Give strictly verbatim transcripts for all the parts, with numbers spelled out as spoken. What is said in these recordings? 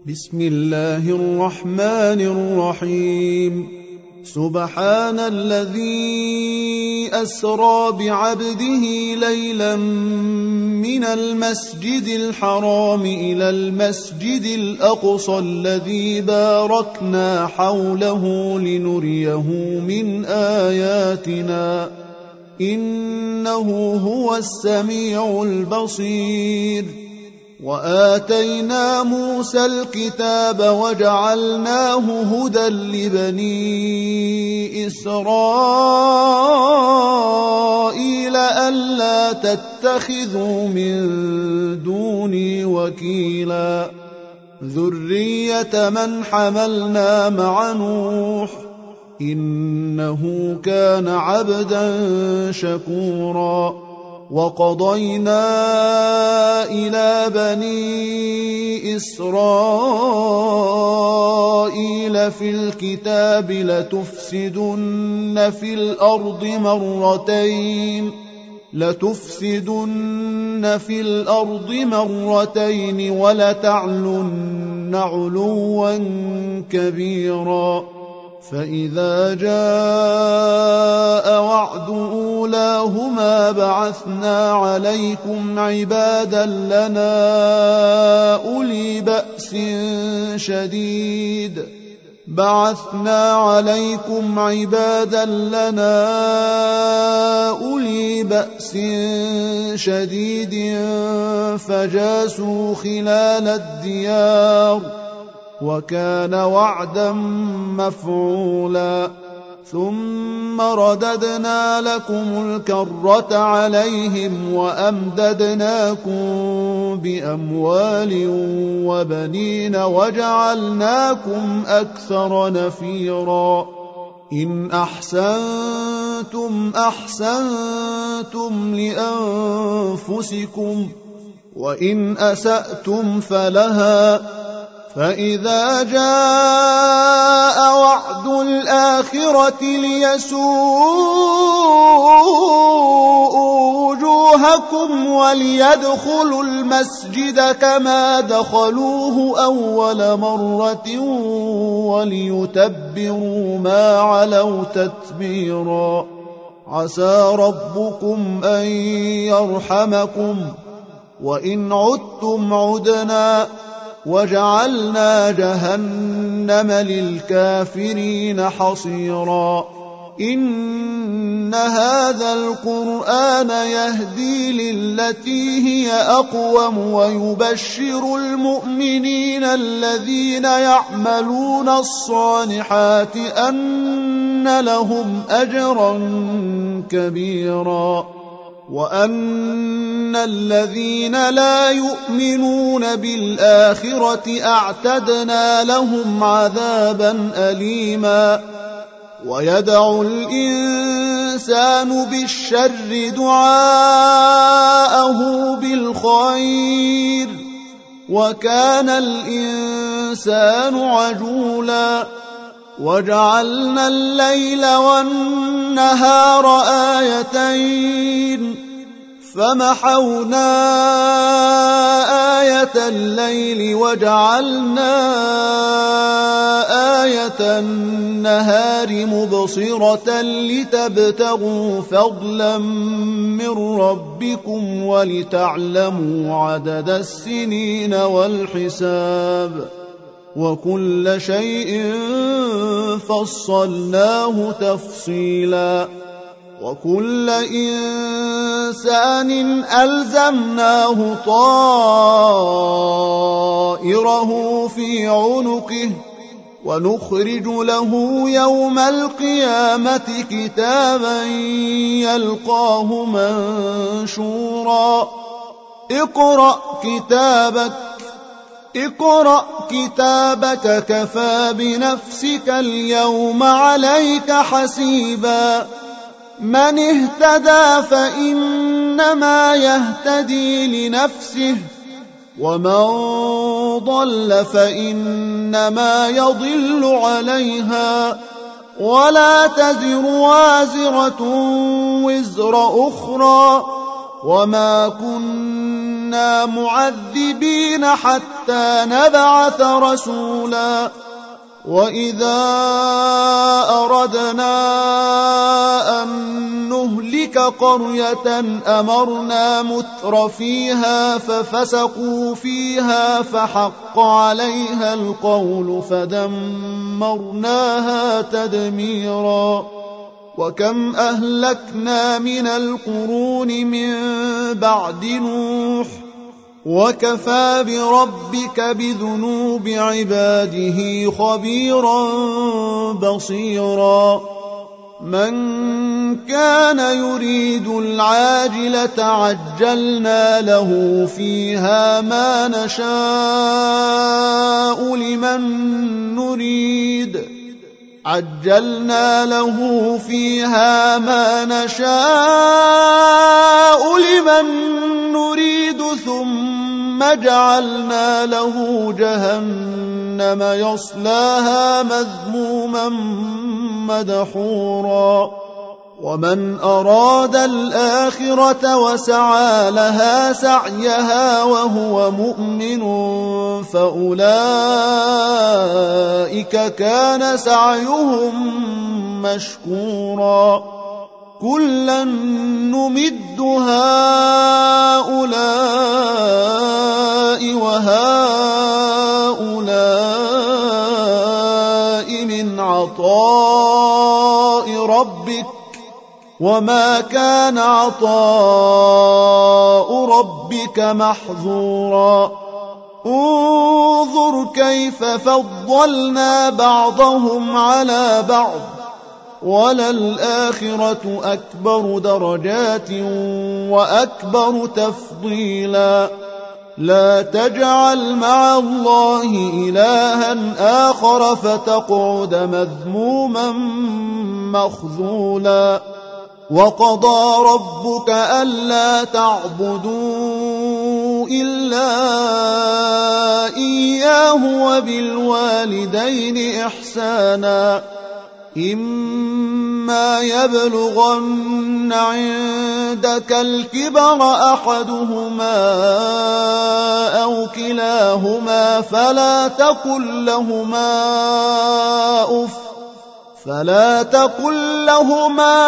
بسم الله الرحمن الرحيم سبحان الذي أسرى بعبده ليلا من المسجد الحرام إلى المسجد الأقصى الذي باركنا حوله لنريه من آياتنا إنه هو السميع البصير. وآتينا موسى الكتاب وجعلناه هدى لبني إسرائيل ألا تتخذوا من دوني وكيلا ذرية من حملنا مع نوح إنه كان عبدا شكورا. وقضينا إلى بني إسرائيل في الكتاب لتفسدن في الأرض مرتين لتفسدن في الأرض مرتين ولتعلن علوا كبيرا. فإذا جاء وعد أولاهما بعثنا عليكم عبادا لنا أولي بأس شديد بعثنا عليكم عبادا لنا أولي بأس شديد فجاسوا خلال الديار وكان وعدا مفعولا. ثم رددنا لكم الكرة عليهم وأمددناكم بأموال وبنين وجعلناكم أكثر نفيرا. إن أحسنتم أحسنتم لأنفسكم وإن أسأتم فلها. فإذا جاء وعد الآخرة ليسوءوا وجوهكم وليدخلوا المسجد كما دخلوه أول مرة وليتبروا ما علوا تتبيرا. عسى ربكم أن يرحمكم وإن عدتم عدنا وجعلنا جهنم للكافرين حصيرا. إن هذا القرآن يهدي للتي هي أقوم ويبشر المؤمنين الذين يعملون الصالحات أن لهم أجرا كبيرا وأن الذين لا يؤمنون بالآخرة أعتدنا لهم عذابا أليما. ويدعو الإنسان بالشر دعاءه بالخير وكان الإنسان عجولا. وجعلنا الليل والنهار آيتين فمحونا آية الليل وجعلنا آية النهار مبصرة لتبتغوا فضلا من ربكم ولتعلموا عدد السنين والحساب وكل شيء فصلناه تفصيلا. وكل إنسان ألزمناه طائره في عنقه ونخرج له يوم القيامة كتابا يلقاه منشورا. اقرأ كتابك اقرأ كتابك كفى بنفسك اليوم عليك حسيبا. من اهتدى فإنما يهتدي لنفسه ومن ضل فإنما يضل عليها ولا تزر وازرة وزر أخرى وما كنا معذبين حتى نبعث رسولا وإذا أردنا أن نهلك قرية أمرنا متر فيها ففسقوا فيها فحق عليها القول فدمرناها تدميرا وكم أهلكنا من القرون من بعد نوح وكفى بربك بذنوب عباده خبيرا بصيرا من كان يريد العاجلة عجلنا له فيها ما نشاء لمن نريد عجلنا له فيها ما نشاء لمن نريد ثم جعلنا له جهنم يصلاها مذموما مدحورا ومن أراد الآخرة وسعى لها سعيها وهو مؤمن فأولئك كان سعيهم مشكورا كلا نمد هؤلاء وهؤلاء من عطاء ربك وما كان عطاء ربك محظورا انظر كيف فضلنا بعضهم على بعض وللآخرة أكبر درجات وأكبر تفضيلا لا تجعل مع الله إلها آخر فتقعد مذموما مخذولا وقضى ربك ألا تعبدوا إلا إياه وبالوالدين إحسانا إما يبلغن عندك الكبر أحدهما أو كلاهما فلا تقل لهما أف فلا تقل لهما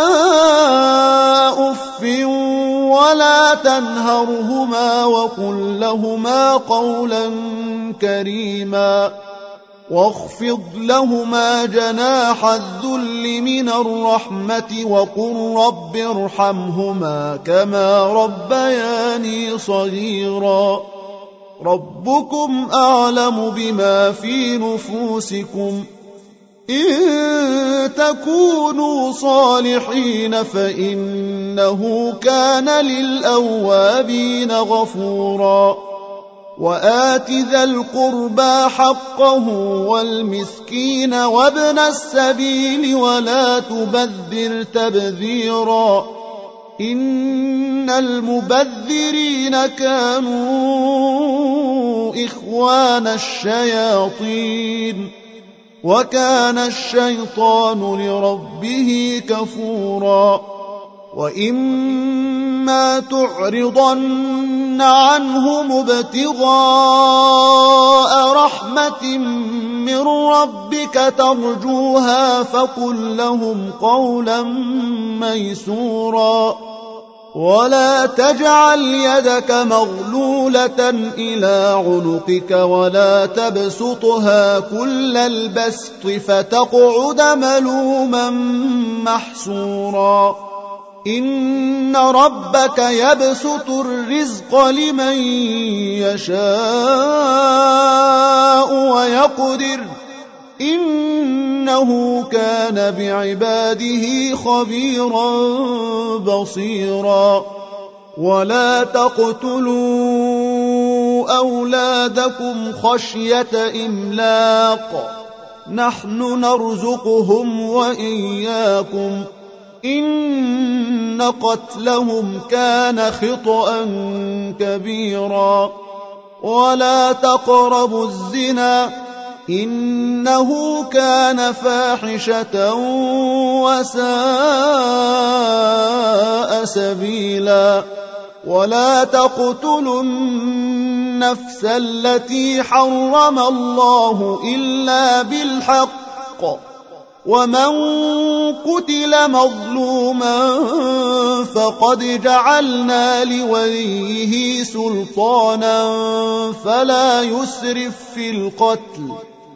أف ولا تنهرهما وقل لهما قولا كريما واخفض لهما جناح الذل من الرحمة وقل رب ارحمهما كما ربياني صغيرا ربكم أعلم بما في نفوسكم إن تكونوا صالحين فإنه كان للأوابين غفورا وآت ذا القربى حقه والمسكين وابن السبيل ولا تبذر تبذيرا إن المبذرين كانوا إخوان الشياطين وكان الشيطان لربه كفورا وإما تعرضن عنهم ابتغاء رحمة من ربك ترجوها فقل لهم قولا ميسورا ولا تجعل يدك مغلولة إلى عنقك ولا تبسطها كل البسط فتقعد ملوما محسورا إن ربك يبسط الرزق لمن يشاء ويقدر إنه كان بعباده خبيرا بصيرا ولا تقتلوا أولادكم خشية إملاق نحن نرزقهم وإياكم إن قتلهم كان خطأ كبيرا ولا تقربوا الزنا إنه كان فاحشة وساء سبيلا ولا تقتلوا النفس التي حرم الله إلا بالحق ومن قتل مظلوما فقد جعلنا لوليه سلطانا فلا يسرف في القتل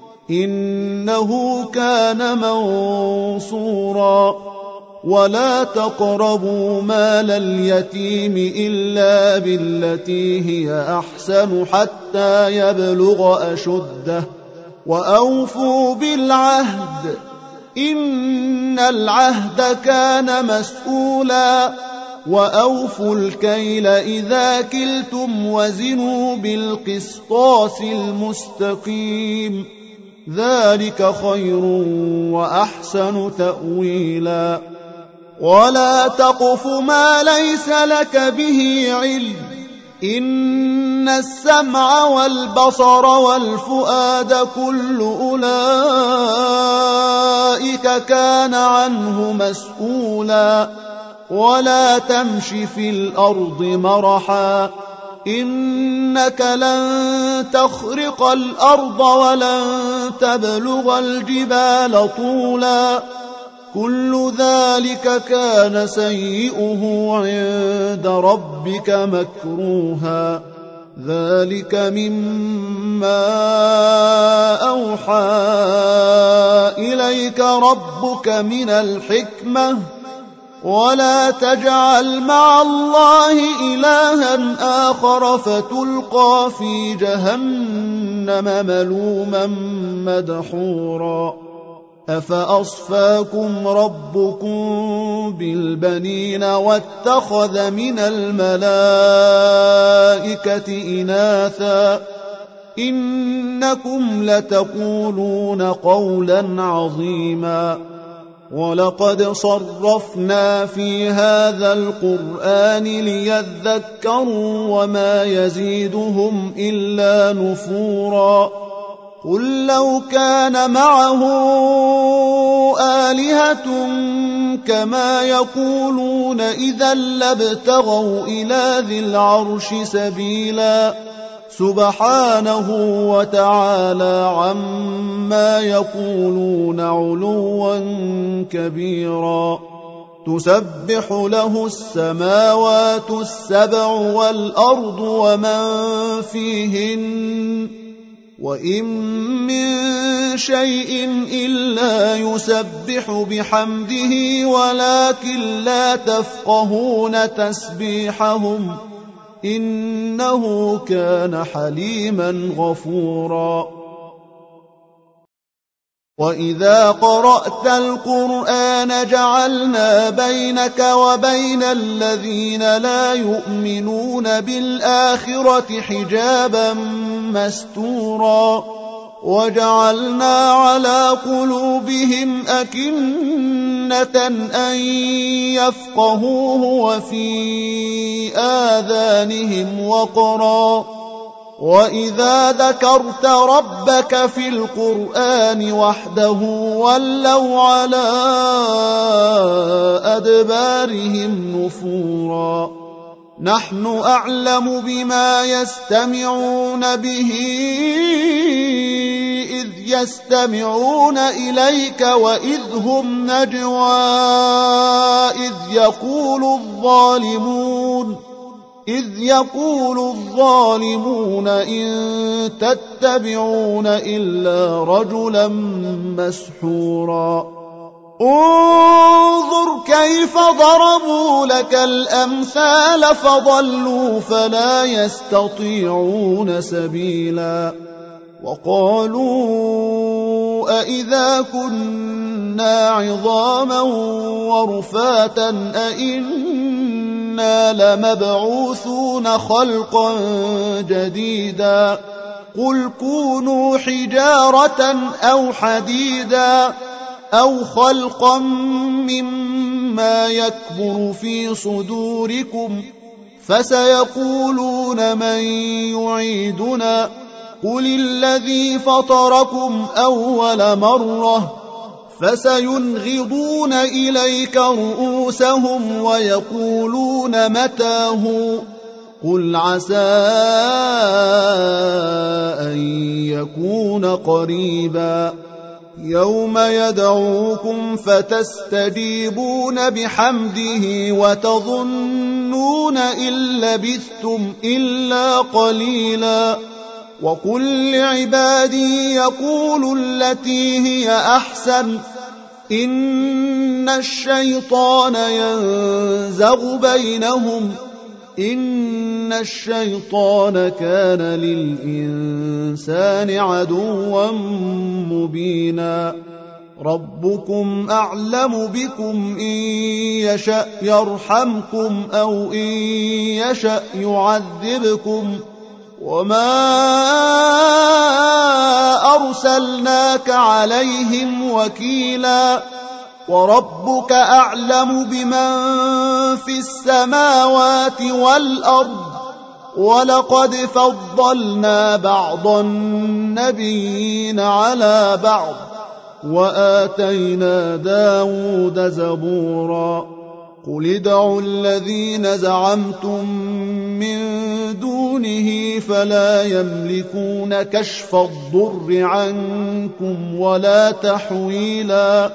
إنه كان منصورا ولا تقربوا مال اليتيم إلا بالتي هي أحسن حتى يبلغ أشده وأوفوا بالعهد إن العهد كان مسؤولا وأوفوا الكيل إذا كلتم وزنوا بالقسطاس المستقيم ذلك خير وأحسن تأويلا ولا تقف ما ليس لك به علم إن السمع والبصر والفؤاد كل أولئك كان عنه مسؤولا ولا تمش في الأرض مرحا إنك لن تخرق الأرض ولن تبلغ الجبال طولا كل ذلك كان سيئه عند ربك مكروها ذلك مما أوحى إليك ربك من الحكمة ولا تجعل مع الله إلها آخر فتلقى في جهنم ملوما مدحورا أفأصفاكم ربكم بالبنين واتخذ من الملائكة إناثا إنكم لتقولون قولا عظيما ولقد صرفنا في هذا القرآن ليذكروا وما يزيدهم إلا نفورا قل لو كان معه آلهة كما يقولون إذا لابتغوا إلى ذي العرش سبيلا سبحانه وتعالى عما يقولون علوا كبيرا تسبح له السماوات السبع والأرض ومن فيهن وإن من شيء إلا يسبح بحمده ولكن لا تفقهون تسبيحهم إنه كان حليما غفورا وإذا قرأت القرآن جعلنا بينك وبين الذين لا يؤمنون بالآخرة حجابا مستورا وجعلنا على قلوبهم أكنة أن يفقهوه وفي آذانهم وقرا وإذا ذكرت ربك في القرآن وحده ولوا على أدبارهم نفورا نحن أعلم بما يستمعون به إذ يستمعون إليك وإذ هم نجوى إذ يقول الظالمون إذ يقول الظالمون إن تتبعون إلا رجلا مسحورا انظر كيف ضربوا لك الأمثال فضلوا فلا يستطيعون سبيلا وقالوا أئذا كنا عظاما ورفاتا أئنا لمبعوثون خلقا جديدا قل كونوا حجارة أو حديدا أو خلقا مما يكبر في صدوركم فسيقولون من يعيدنا قل الذي فطركم أول مرة فسينغضون إليك رؤوسهم ويقولون متى هو قل عسى أن يكون قريبا يوم يدعوكم فتستجيبون بحمده وتظنون إن لبثتم إلا قليلا وقل لعبادي يقولوا التي هي أحسن إن الشيطان ينزغ بينهم إن الشيطان كان للإنسان عدوا مبينا ربكم أعلم بكم إن يشأ يرحمكم أو إن يشأ يعذبكم وما أرسلناك عليهم وكيلا وربك أعلم بمن في السماوات والأرض ولقد فضلنا بعض النبيين على بعض وآتينا داود زبورا قل ادعوا الذين زعمتم من دونه فلا يملكون كشف الضر عنكم ولا تحويلا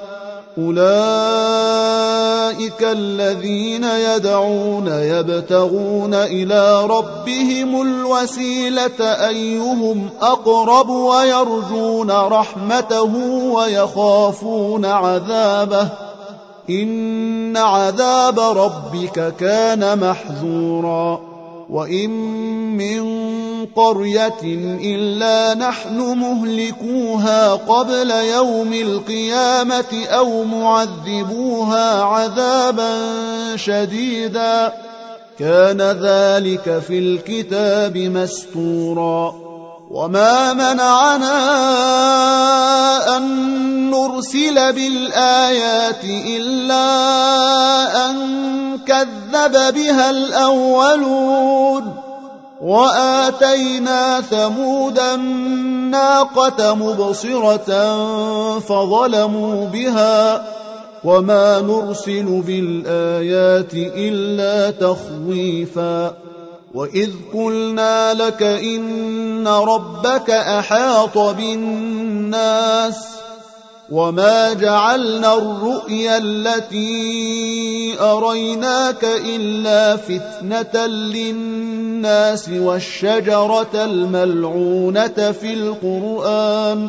أولئك الذين يدعون يبتغون إلى ربهم الوسيلة أيهم أقرب ويرجون رحمته ويخافون عذابه إن عذاب ربك كان محذورا وإن من قرية إلا نحن مهلكوها قبل يوم القيامة أو معذبوها عذابا شديدا كان ذلك في الكتاب مسطورا وما منعنا أن نرسل بالآيات إلا أن كذب بها الأولون وآتينا ثمود الناقة مبصرة فظلموا بها وما نرسل بالآيات إلا تخويفا وإذ قلنا لك إن ربك أحاط بالناس وما جعلنا الرؤيا التي أريناك إلا فتنة للناس والشجرة الملعونة في القرآن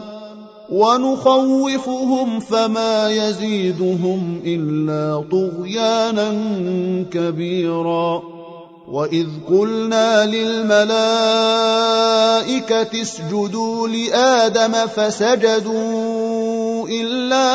ونخوفهم فما يزيدهم إلا طغيانا كبيرا وإذ قلنا للملائكة اسجدوا لآدم فسجدوا إلا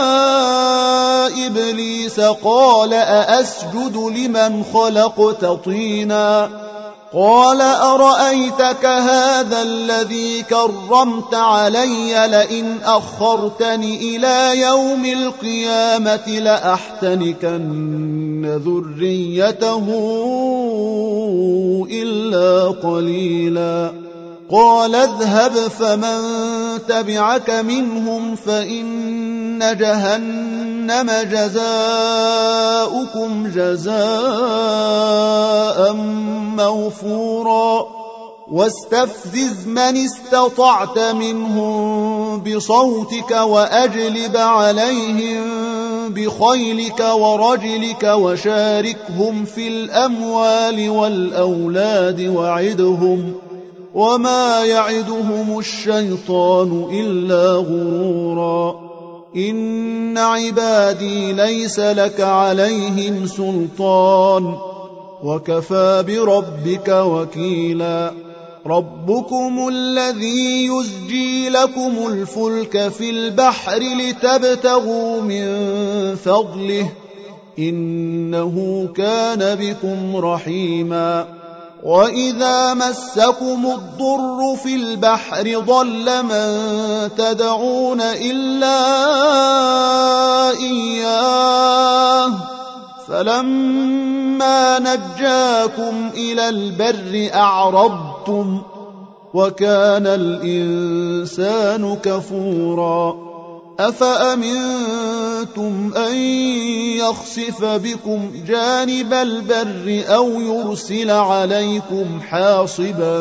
إبليس قال أأسجد لمن خلقت طينا قال أرأيتك هذا الذي كرمت علي لئن أخرتني إلى يوم القيامة لأحتنكن ذريته إلا قليلا قال اذهب فمن تبعك منهم فإن جهنم جزاؤكم جزاء موفورا واستفزز من استطعت منهم بصوتك وأجلب عليهم بخيلك ورجلك وشاركهم في الأموال والأولاد وعدهم وما يعدهم الشيطان إلا غرورا إن عبادي ليس لك عليهم سلطان وكفى بربك وكيلا ربكم الذي يزجي لكم الفلك في البحر لتبتغوا من فضله إنه كان بكم رحيما وإذا مسكم الضر في البحر ضل من تدعون إلا إياه فلما نجاكم إلى البر أعرضتم وكان الإنسان كفورا أفأمنتم أن يخسف بكم جانب البر أو يرسل عليكم حاصبا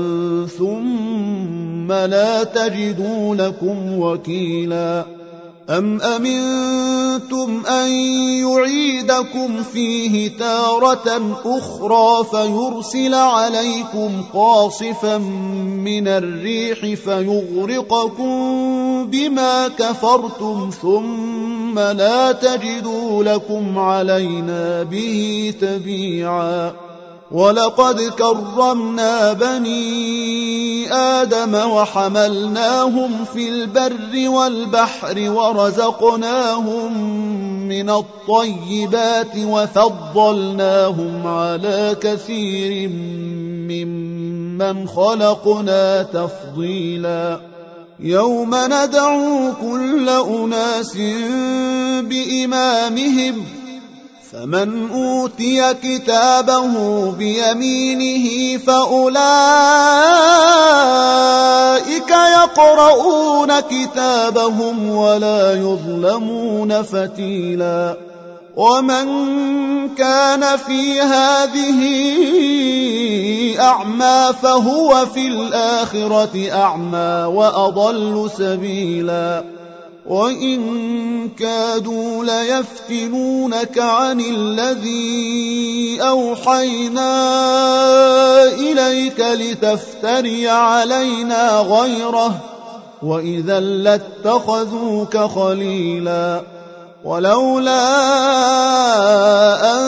ثم لا تجدوا لكم وكيلا أم أمنتم أن يعيدكم فيه تارة أخرى فيرسل عليكم قاصفا من الريح فيغرقكم بما كفرتم ثم لا تجدوا لكم علينا به تبيعا ولقد كرمنا بني آدم وحملناهم في البر والبحر ورزقناهم من الطيبات وفضلناهم على كثير ممن خلقنا تفضيلا يوم ندعو كل أناس بإمامهم فمن أوتي كتابه بيمينه فأولئك يقرؤون كتابهم ولا يظلمون فتيلا ومن كان في هذه أعمى فهو في الآخرة أعمى وأضل سبيلا وإن كادوا ليفتنونك عن الذي أوحينا إليك لتفتري علينا غيره وإذا لاتخذوك خليلا ولولا أن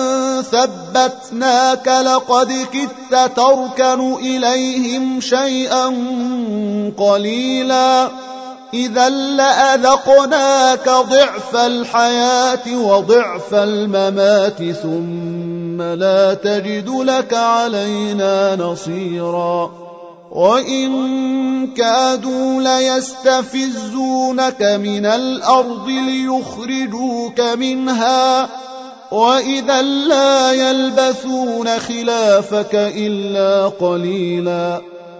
ثبتناك لقد كدت تركن إليهم شيئا قليلا إذا لأذقناك ضعف الحياة وضعف الممات ثم لا تجد لك علينا نصيرا وإن كادوا ليستفزونك من الأرض ليخرجوك منها وإذا لا يلبثون خلافك إلا قليلا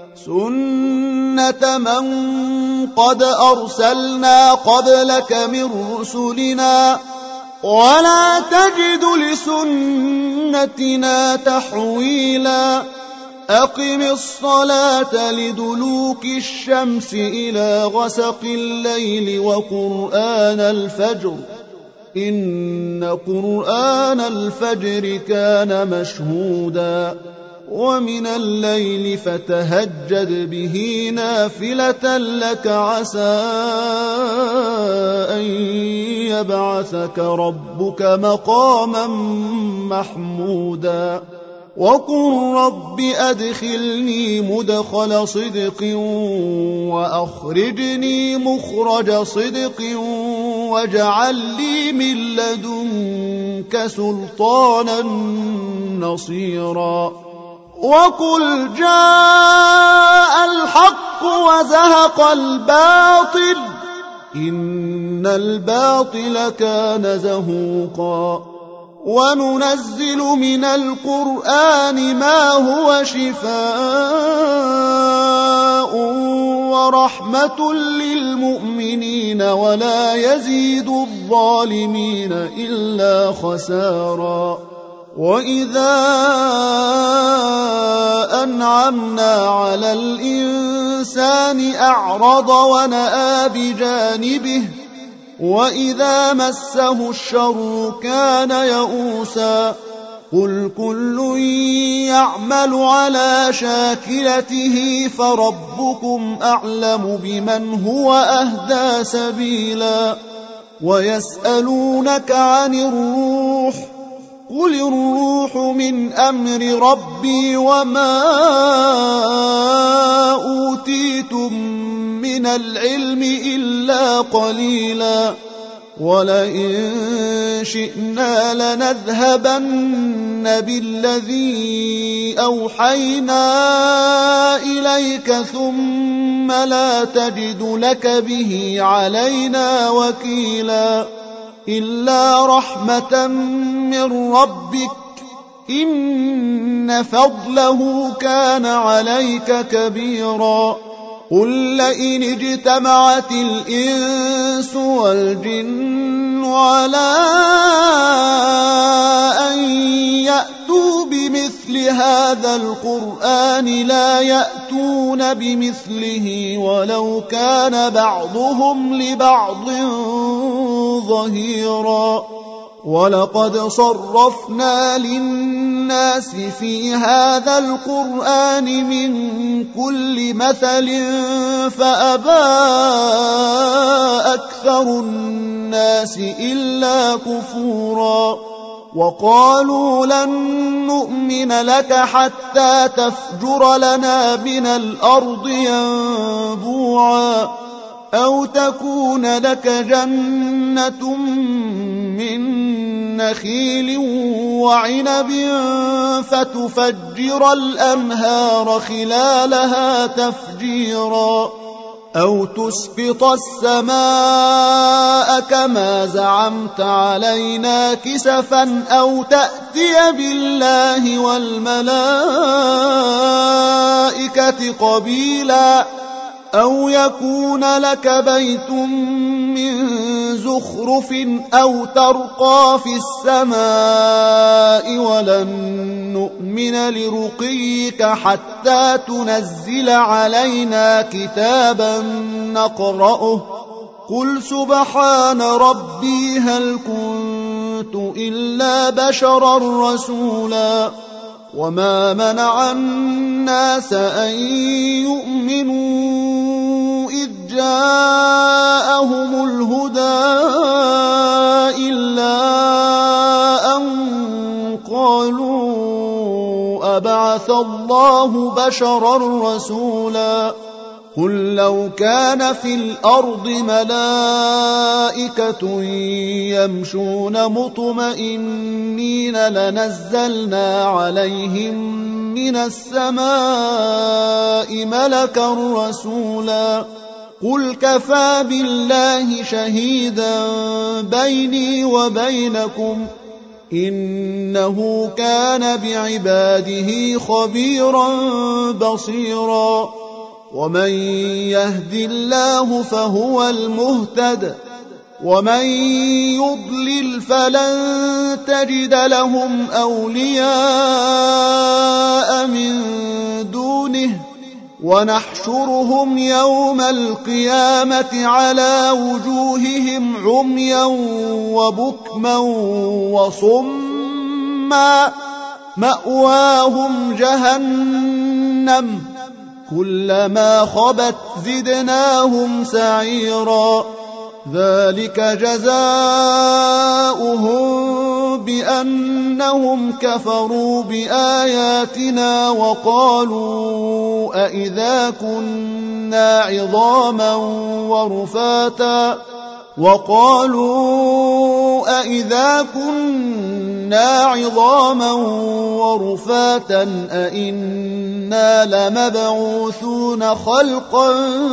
سنة من قد أرسلنا قبلك من رسلنا ولا تجد لسنتنا تحويلا أقم الصلاة لدلوك الشمس إلى غسق الليل وقرآن الفجر إن قرآن الفجر كان مشهودا ومن الليل فتهجد به نافلة لك عسى أن يبعثك ربك مقاما محمودا وقل رب أدخلني مدخل صدق وأخرجني مخرج صدق واجعل لي من لدنك سلطانا نصيرا وقل جاء الحق وزهق الباطل إن الباطل كان زهوقا وننزل من القرآن ما هو شفاء ورحمة للمؤمنين ولا يزيد الظالمين إلا خسارا وإذا أنعمنا على الإنسان أعرض ونأى بجانبه وإذا مسه الشر كان يئوسا قل كل يعمل على شاكلته فربكم أعلم بمن هو أهدى سبيلا ويسألونك عن الروح قل الروح من أمر ربي وما أوتيتم من العلم إلا قليلا ولئن شئنا لنذهبن بالذي أوحينا إليك ثم لا تجد لك به علينا وكيلا إلا رحمة من ربك إن فضله كان عليك كبيرا قل لئن اجتمعت الإنس والجن على أن يأتوا بمثل هذا القرآن لا يأتون بمثله ولو كان بعضهم لبعض ظهيرا ولقد صرفنا للناس في هذا القرآن من كل مثل فأبى أكثر الناس إلا كفورا وقالوا لن نؤمن لك حتى تفجر لنا من الأرض ينبوعا أو تكون لك جنة من نخيل وعنب فتفجر الأنهار خلالها تفجيرا أو تسقط السماء كما زعمت علينا كسفا أو تأتي بالله والملائكة قبيلا أو يكون لك بيت من زخرف أو ترقى في السماء ولن نؤمن لرقيك حتى تنزل علينا كتابا نقرأه قل سبحان ربي هل كنت إلا بشرا رسولا وما منع الناس أن يؤمنوا إذ جاءهم الهدى إلا أن قالوا أبعث الله بشرا رسولا قل لو كان في الأرض ملائكة يمشون مطمئنين لنزلنا عليهم من السماء ملكا رسولا قل كفى بالله شهيدا بيني وبينكم إنه كان بعباده خبيرا بصيرا ومن يهد الله فهو المهتد ومن يضلل فلن تجد لهم أولياء من دونه ونحشرهم يوم القيامة على وجوههم عميا وبكما وصما مأواهم جهنم كلما خبت زدناهم سعيرا ذلك جزاؤهم بأنهم كفروا بآياتنا وقالوا أئذا كنا عظاما ورفاتا وقالوا أئذا كنا عظاما ورفاتا أئنا لمبعوثون خلقا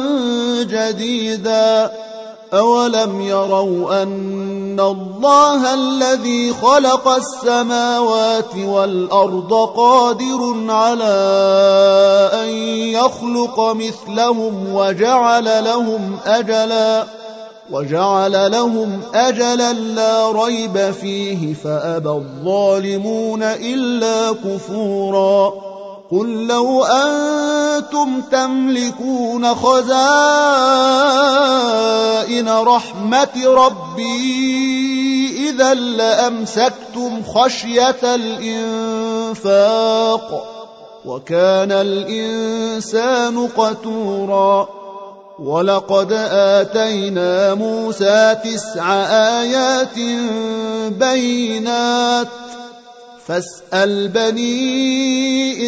جديدا أولم يروا أن الله الذي خلق السماوات والأرض قادر على أن يخلق مثلهم وجعل لهم أجلا وجعل لهم أجلا لا ريب فيه فأبى الظالمون إلا كفورا قل لو أنتم تملكون خزائن رحمة ربي إذا لأمسكتم خشية الإنفاق وكان الإنسان قتورا ولقد آتينا موسى تسع آيات بينات فاسأل بني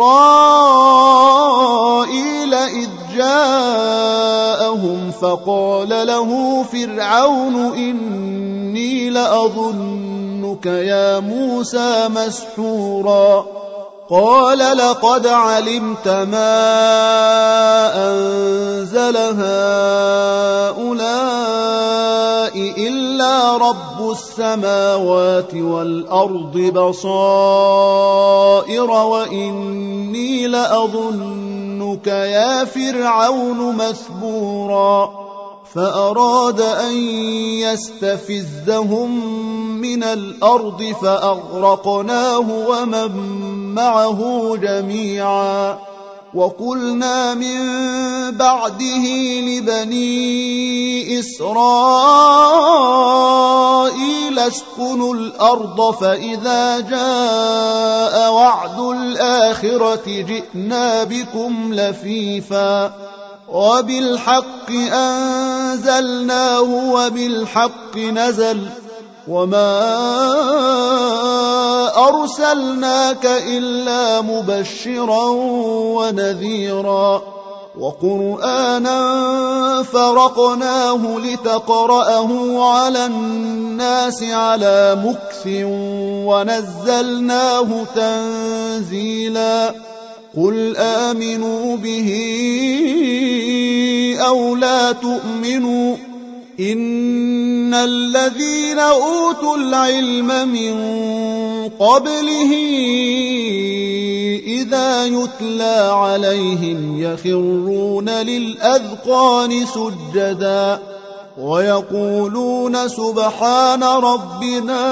إسرائيل إذ جاءهم فقال له فرعون إني لأظنك يا موسى مسحورا قال لقد علمت ما أنزل هؤلاء إلا رب السماوات والأرض بصائر وإني لأظنك ربك يا فرعون مثبورا فأراد أن يستفزهم من الأرض فأغرقناه ومن معه جميعا وقلنا من بعده لبني إسرائيل اسكنوا الأرض فإذا جاء وعد الآخرة جئنا بكم لفيفا وبالحق أنزلناه وبالحق نزل وما أرسلناك إلا مبشرا ونذيرا وقرآنا فرقناه لتقرأه على الناس على مكث ونزلناه تنزيلا قل آمنوا به أو لا تؤمنوا إن الذين أوتوا العلم من قبله إذا يتلى عليهم يخرون للأذقان سجدا ويقولون سبحان ربنا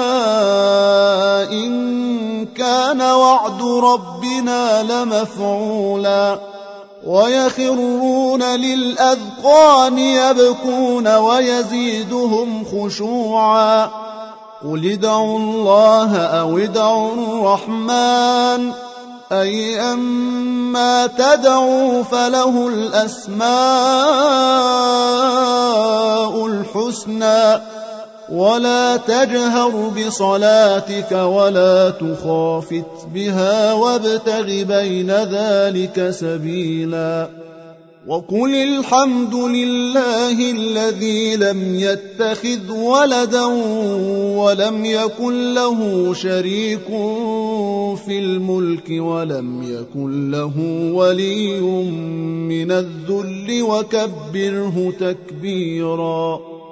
إن كان وعد ربنا لمفعولا ويخرون للأذقان يبكون ويزيدهم خشوعا قل ادعوا الله أو ادعوا الرحمن أيما تدعوا فله الأسماء الحسنى ولا تجهر بصلاتك ولا تخافت بها وابتغ بين ذلك سبيلا وقل الحمد لله الذي لم يتخذ ولدا ولم يكن له شريك في الملك ولم يكن له ولي من الذل وكبره تكبيرا.